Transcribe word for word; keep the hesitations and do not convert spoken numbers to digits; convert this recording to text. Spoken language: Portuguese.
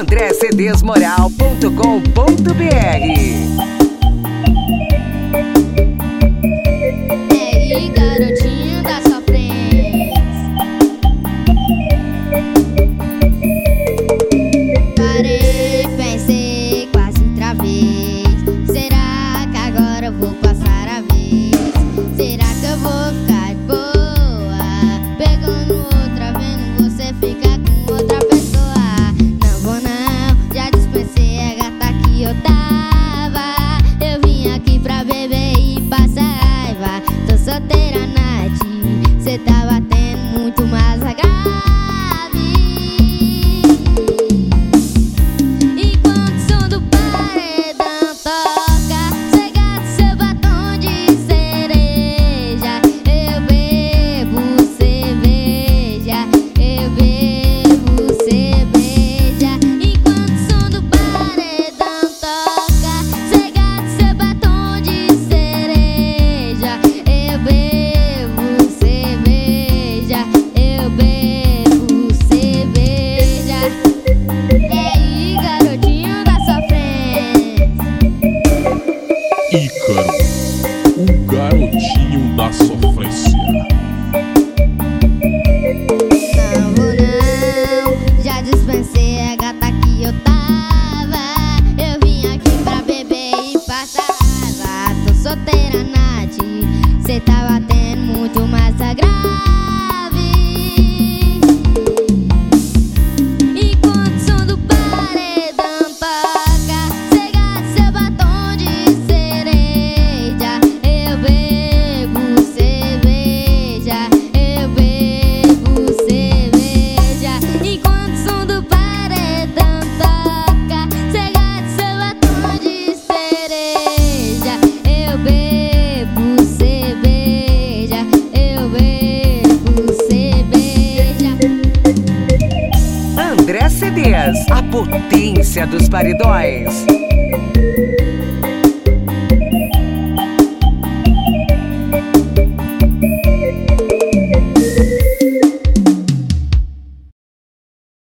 andré cedês moral ponto com ponto br. E aí, garotinho da sofrência, parei, pensei, quase travei. Será que agora eu vou passar a vez? Será que eu vou ficar de boa? Pegando outra, vendo você ficar com outra pessoa. Não vou não, já dispensei a gata que eu tava. Eu vim aqui pra beber e passar raiva. Tô solteira, Nath, cê tá batendo muito mais a grave. Enquanto o som do paredão toca, cê gasta seu batom de cereja. Eu bebo cerveja, eu bebo cerveja. Enquanto o som do paredão toca, cê gasta seu batom de cereja. Eu bebo cerveja, eu bebo cerveja. E aí, garotinho da sofrência, Ícaro, o garotinho da sofrência. não vou não, já dispensei a gata que eu tava. Eu vim aqui pra beber e passar raiva. Tô solteira, Nath, cê tá batendo muito mais a grave. Enquanto o som do paredão toca, cê gasta seu batom de cereja. Eu bebo cerveja, eu bebo cerveja. Enquanto o som do paredão toca, cê gasta seu batom de cereja. Eu bebo cerveja, eu bebo cerveja. André Cedês, a potência dos paredões.